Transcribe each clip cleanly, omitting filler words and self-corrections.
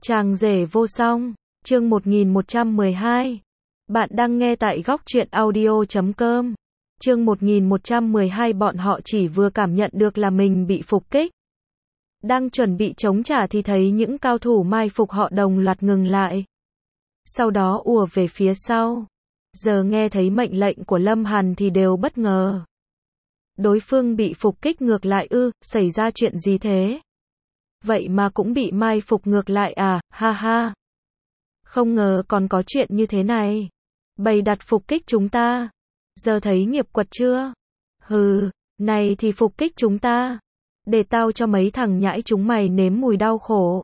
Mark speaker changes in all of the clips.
Speaker 1: Chàng rể vô song, chương 1112. Bạn đang nghe tại góc truyện audio.com. Chương 1112 bọn họ chỉ vừa cảm nhận được là mình bị phục kích. Đang chuẩn bị chống trả thì thấy những cao thủ mai phục họ đồng loạt ngừng lại. Sau đó ùa về phía sau. Giờ nghe thấy mệnh lệnh của Lâm Hàn thì đều bất ngờ. Đối phương bị phục kích ngược lại ư, xảy ra chuyện gì thế? Vậy mà cũng bị mai phục ngược lại à, ha ha. Không ngờ còn có chuyện như thế này. Bày đặt phục kích chúng ta. Giờ thấy nghiệp quật chưa? Hừ, này thì phục kích chúng ta. Để tao cho mấy thằng nhãi chúng mày nếm mùi đau khổ.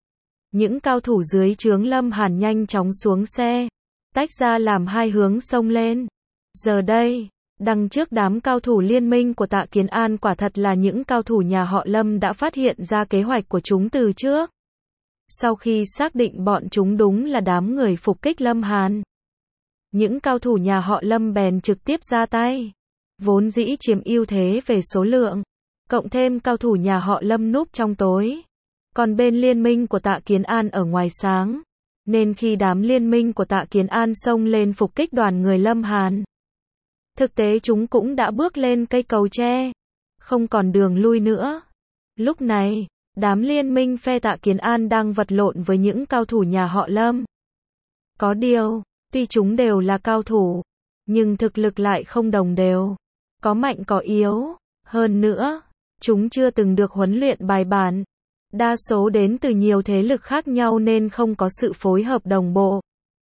Speaker 1: Những cao thủ dưới trướng Lâm Hàn nhanh chóng xuống xe. Tách ra làm hai hướng xông lên. Giờ đây, đằng trước đám cao thủ liên minh của Tạ Kiến An quả thật là những cao thủ nhà họ Lâm đã phát hiện ra kế hoạch của chúng từ trước. Sau khi xác định bọn chúng đúng là đám người phục kích Lâm Hàn, những cao thủ nhà họ Lâm bèn trực tiếp ra tay. Vốn dĩ chiếm ưu thế về số lượng, cộng thêm cao thủ nhà họ Lâm núp trong tối. Còn bên liên minh của Tạ Kiến An ở ngoài sáng. Nên khi đám liên minh của Tạ Kiến An xông lên phục kích đoàn người Lâm Hàn, thực tế chúng cũng đã bước lên cây cầu tre, không còn đường lui nữa. Lúc này, đám liên minh phe Tạ Kiến An đang vật lộn với những cao thủ nhà họ Lâm. Có điều, tuy chúng đều là cao thủ, nhưng thực lực lại không đồng đều. Có mạnh có yếu. Hơn nữa, chúng chưa từng được huấn luyện bài bản. Đa số đến từ nhiều thế lực khác nhau nên không có sự phối hợp đồng bộ.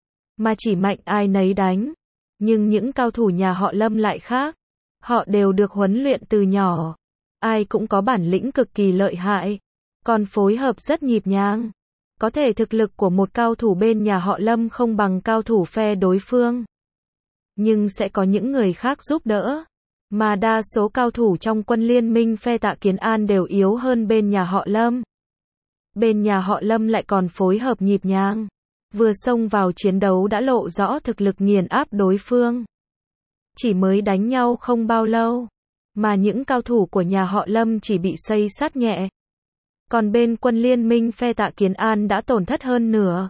Speaker 1: Mà chỉ mạnh ai nấy đánh. Nhưng những cao thủ nhà họ Lâm lại khác. Họ đều được huấn luyện từ nhỏ. Ai cũng có bản lĩnh cực kỳ lợi hại. Còn phối hợp rất nhịp nhàng. Có thể thực lực của một cao thủ bên nhà họ Lâm không bằng cao thủ phe đối phương. Nhưng sẽ có những người khác giúp đỡ. Mà đa số cao thủ trong quân liên minh phe Tạ Kiến An đều yếu hơn bên nhà họ Lâm. Bên nhà họ Lâm lại còn phối hợp nhịp nhàng. Vừa xông vào chiến đấu đã lộ rõ thực lực nghiền áp đối phương. Chỉ mới đánh nhau không bao lâu, mà những cao thủ của nhà họ Lâm chỉ bị xây sát nhẹ. Còn bên quân liên minh phe Tạ Kiến An đã tổn thất hơn nửa.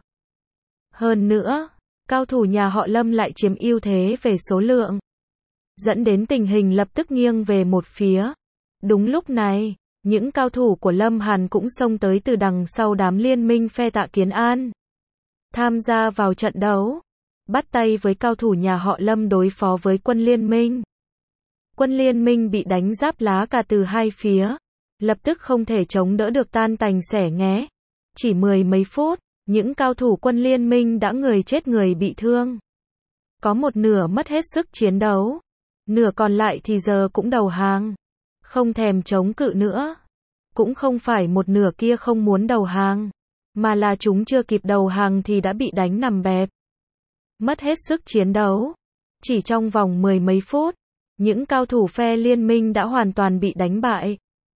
Speaker 1: Hơn nữa, cao thủ nhà họ Lâm lại chiếm ưu thế về số lượng, dẫn đến tình hình lập tức nghiêng về một phía. Đúng lúc này, những cao thủ của Lâm Hàn cũng xông tới từ đằng sau đám liên minh phe Tạ Kiến An, tham gia vào trận đấu, bắt tay với cao thủ nhà họ Lâm đối phó với quân liên minh. Quân liên minh bị đánh giáp lá cả từ hai phía, lập tức không thể chống đỡ được tan tành xẻ nghé. Chỉ mười mấy phút, những cao thủ quân liên minh đã người chết người bị thương. Có một nửa mất hết sức chiến đấu, nửa còn lại thì giờ cũng đầu hàng, không thèm chống cự nữa. Cũng không phải một nửa kia không muốn đầu hàng, mà là chúng chưa kịp đầu hàng thì đã bị đánh nằm bẹp. Mất hết sức chiến đấu. Chỉ trong vòng mười mấy phút, những cao thủ phe liên minh đã hoàn toàn bị đánh bại.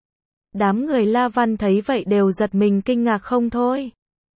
Speaker 1: Đám người La Văn thấy vậy đều giật mình kinh ngạc không thôi.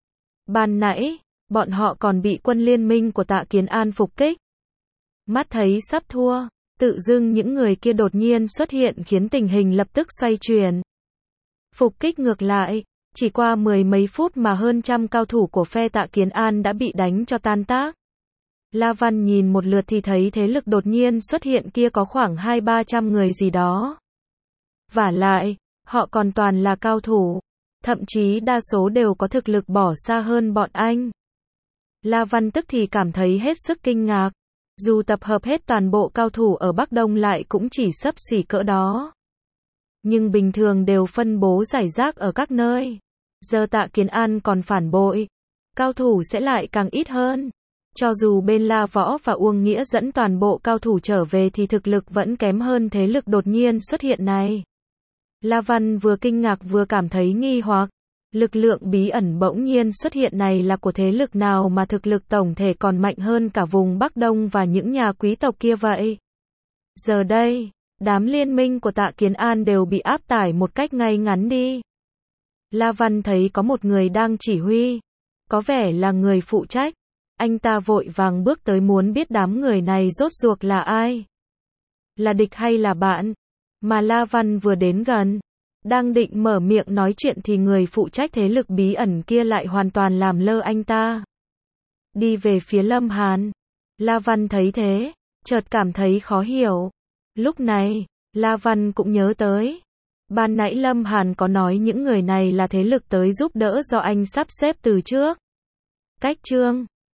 Speaker 1: Ban nãy, bọn họ còn bị quân liên minh của Tạ Kiến An phục kích. Mắt thấy sắp thua, tự dưng những người kia đột nhiên xuất hiện khiến tình hình lập tức xoay chuyển. Phục kích ngược lại, chỉ qua mười mấy phút mà hơn trăm cao thủ của phe Tạ Kiến An đã bị đánh cho tan tác. La Văn nhìn một lượt thì thấy thế lực đột nhiên xuất hiện kia có khoảng 200-300 người gì đó. Vả lại, họ còn toàn là cao thủ, thậm chí đa số đều có thực lực bỏ xa hơn bọn anh. La Văn tức thì cảm thấy hết sức kinh ngạc. Dù tập hợp hết toàn bộ cao thủ ở Bắc Đông lại cũng chỉ xấp xỉ cỡ đó. Nhưng bình thường đều phân bố rải rác ở các nơi. Giờ Tạ Kiến An còn phản bội, cao thủ sẽ lại càng ít hơn. Cho dù bên La Võ và Uông Nghĩa dẫn toàn bộ cao thủ trở về thì thực lực vẫn kém hơn thế lực đột nhiên xuất hiện này. La Văn vừa kinh ngạc vừa cảm thấy nghi hoặc. Lực lượng bí ẩn bỗng nhiên xuất hiện này là của thế lực nào mà thực lực tổng thể còn mạnh hơn cả vùng Bắc Đông và những nhà quý tộc kia vậy? Giờ đây, đám liên minh của Tạ Kiến An đều bị áp tải một cách ngay ngắn đi. La Văn thấy có một người đang chỉ huy, có vẻ là người phụ trách. Anh ta vội vàng bước tới muốn biết đám người này rốt cuộc là ai? Là địch hay là bạn? Mà La Văn vừa đến gần, Đang định mở miệng nói chuyện thì người phụ trách thế lực bí ẩn kia lại hoàn toàn làm lơ anh ta. Đi về phía Lâm Hàn. La Văn thấy thế, chợt cảm thấy khó hiểu. Lúc này, La Văn cũng nhớ tới. Ban nãy Lâm Hàn có nói những người này là thế lực tới giúp đỡ do anh sắp xếp từ trước. Cách chương